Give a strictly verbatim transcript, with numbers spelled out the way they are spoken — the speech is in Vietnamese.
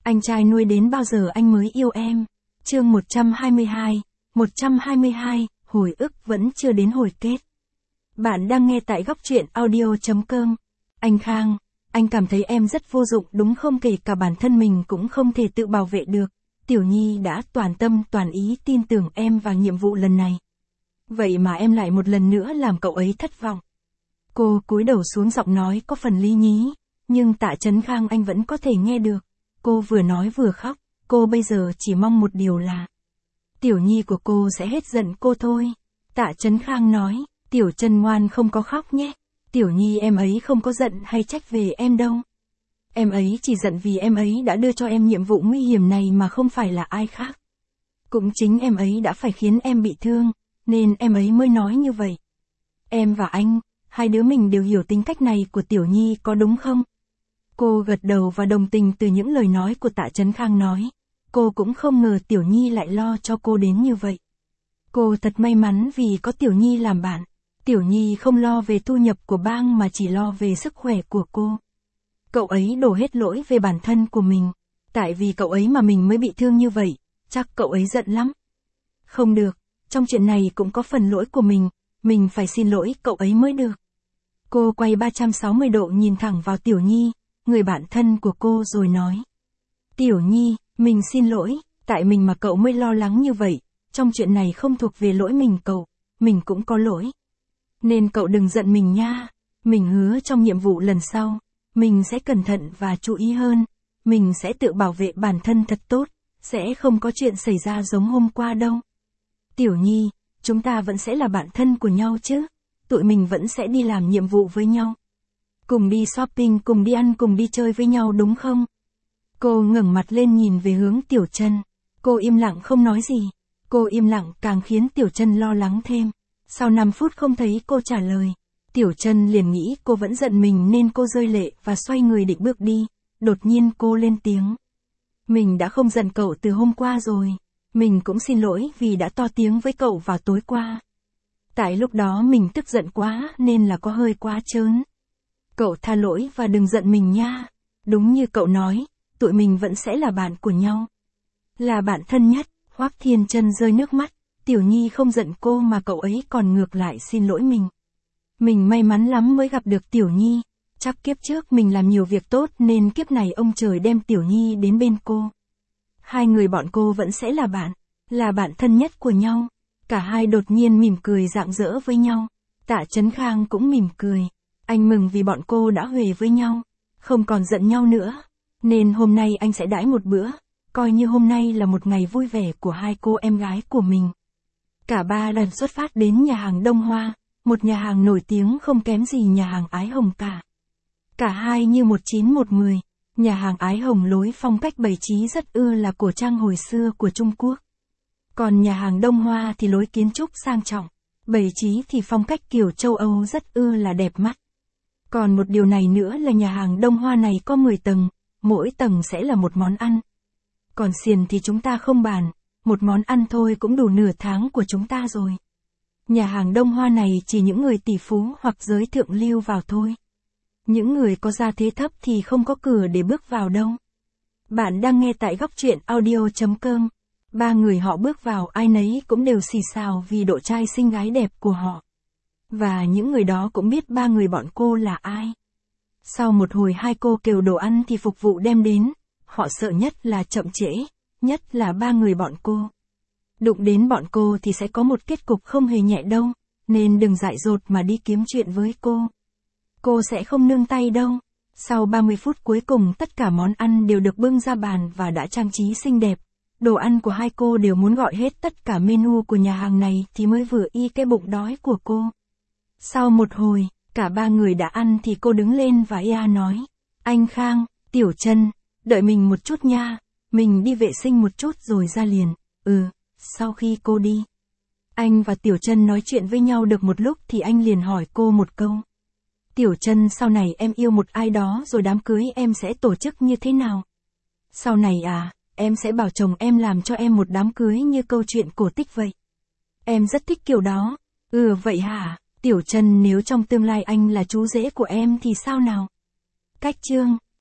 Anh trai nuôi đến bao giờ anh mới yêu em? Chương một trăm hai mươi hai, một trăm hai mươi hai, hồi ức vẫn chưa đến hồi kết. Bạn đang nghe tại góc truyện audio chấm com. Anh Khang, anh cảm thấy em rất vô dụng đúng không, kể cả bản thân mình cũng không thể tự bảo vệ được. Tiểu Nhi đã toàn tâm toàn ý tin tưởng em vào nhiệm vụ lần này. Vậy mà em lại một lần nữa làm cậu ấy thất vọng. Cô cúi đầu xuống, giọng nói có phần lý nhí, nhưng Tạ Trấn Khang anh vẫn có thể nghe được. Cô vừa nói vừa khóc, cô bây giờ chỉ mong một điều là Tiểu Nhi của cô sẽ hết giận cô thôi. Tạ Trấn Khang nói, Tiểu Trân ngoan không có khóc nhé. Tiểu Nhi em ấy không có giận hay trách về em đâu. Em ấy chỉ giận vì em ấy đã đưa cho em nhiệm vụ nguy hiểm này mà không phải là ai khác. Cũng chính em ấy đã phải khiến em bị thương, nên em ấy mới nói như vậy. Em và anh, hai đứa mình đều hiểu tính cách này của Tiểu Nhi có đúng không? Cô gật đầu và đồng tình từ những lời nói của Tạ Trấn Khang nói. Cô cũng không ngờ Tiểu Nhi lại lo cho cô đến như vậy. Cô thật may mắn vì có Tiểu Nhi làm bạn. Tiểu Nhi không lo về thu nhập của bang mà chỉ lo về sức khỏe của cô. Cậu ấy đổ hết lỗi về bản thân của mình. Tại vì cậu ấy mà mình mới bị thương như vậy, chắc cậu ấy giận lắm. Không được, trong chuyện này cũng có phần lỗi của mình, mình phải xin lỗi cậu ấy mới được. Cô quay ba trăm sáu mươi độ nhìn thẳng vào Tiểu Nhi, người bạn thân của cô rồi nói. Tiểu Nhi, mình xin lỗi, tại mình mà cậu mới lo lắng như vậy, trong chuyện này không thuộc về lỗi mình cậu, mình cũng có lỗi. Nên cậu đừng giận mình nha, mình hứa trong nhiệm vụ lần sau, mình sẽ cẩn thận và chú ý hơn, mình sẽ tự bảo vệ bản thân thật tốt, sẽ không có chuyện xảy ra giống hôm qua đâu. Tiểu Nhi, chúng ta vẫn sẽ là bạn thân của nhau chứ, tụi mình vẫn sẽ đi làm nhiệm vụ với nhau. Cùng đi shopping, cùng đi ăn, cùng đi chơi với nhau đúng không? Cô ngẩng mặt lên nhìn về hướng Tiểu Trân. Cô im lặng không nói gì. Cô im lặng càng khiến Tiểu Trân lo lắng thêm. Sau năm phút không thấy cô trả lời, Tiểu Trân liền nghĩ cô vẫn giận mình nên cô rơi lệ và xoay người định bước đi. Đột nhiên cô lên tiếng. Mình đã không giận cậu từ hôm qua rồi. Mình cũng xin lỗi vì đã to tiếng với cậu vào tối qua. Tại lúc đó mình tức giận quá nên là có hơi quá trớn. Cậu tha lỗi và đừng giận mình nha. Đúng như cậu nói, tụi mình vẫn sẽ là bạn của nhau. Là bạn thân nhất. Hoắc Thiên Trân rơi nước mắt. Tiểu Nhi không giận cô mà cậu ấy còn ngược lại xin lỗi mình. Mình may mắn lắm mới gặp được Tiểu Nhi. Chắc kiếp trước mình làm nhiều việc tốt nên kiếp này ông trời đem Tiểu Nhi đến bên cô. Hai người bọn cô vẫn sẽ là bạn. Là bạn thân nhất của nhau. Cả hai đột nhiên mỉm cười rạng rỡ với nhau. Tạ Trấn Khang cũng mỉm cười. Anh mừng vì bọn cô đã huề với nhau. Không còn giận nhau nữa. Nên hôm nay anh sẽ đãi một bữa. Coi như hôm nay là một ngày vui vẻ của hai cô em gái của mình. Cả ba lần xuất phát đến nhà hàng Đông Hoa. Một nhà hàng nổi tiếng không kém gì nhà hàng Ái Hồng cả. Cả hai như một chín một mười. Nhà hàng Ái Hồng lối phong cách bày trí rất ưa là cổ trang hồi xưa của Trung Quốc. Còn nhà hàng Đông Hoa thì lối kiến trúc sang trọng. Bày trí thì phong cách kiểu châu Âu rất ưa là đẹp mắt. Còn một điều này nữa là nhà hàng Đông Hoa này có mười tầng, mỗi tầng sẽ là một món ăn. Còn xiền thì chúng ta không bàn, một món ăn thôi cũng đủ nửa tháng của chúng ta rồi. Nhà hàng Đông Hoa này chỉ những người tỷ phú hoặc giới thượng lưu vào thôi. Những người có gia thế thấp thì không có cửa để bước vào đâu. Bạn đang nghe tại góc truyện audio chấm com. Ba người họ bước vào ai nấy cũng đều xì xào vì độ trai xinh gái đẹp của họ. Và những người đó cũng biết ba người bọn cô là ai. Sau một hồi hai cô kêu đồ ăn thì phục vụ đem đến. Họ sợ nhất là chậm trễ, nhất là ba người bọn cô. Đụng đến bọn cô thì sẽ có một kết cục không hề nhẹ đâu, nên đừng dại dột mà đi kiếm chuyện với cô. Cô sẽ không nương tay đâu. Sau ba mươi phút cuối cùng tất cả món ăn đều được bưng ra bàn và đã trang trí xinh đẹp. Đồ ăn của hai cô đều muốn gọi hết tất cả menu của nhà hàng này thì mới vừa y cái bụng đói của cô. Sau một hồi, cả ba người đã ăn thì cô đứng lên và ia nói. Anh Khang, Tiểu Trân, đợi mình một chút nha, mình đi vệ sinh một chút rồi ra liền. Ừ, sau khi cô đi. Anh và Tiểu Trân nói chuyện với nhau được một lúc thì anh liền hỏi cô một câu. Tiểu Trân, sau này em yêu một ai đó rồi đám cưới em sẽ tổ chức như thế nào? Sau này à, em sẽ bảo chồng em làm cho em một đám cưới như câu chuyện cổ tích vậy. Em rất thích kiểu đó. Ừ vậy hả? Tiểu Trân, nếu trong tương lai anh là chú rể của em thì sao nào? Cách chương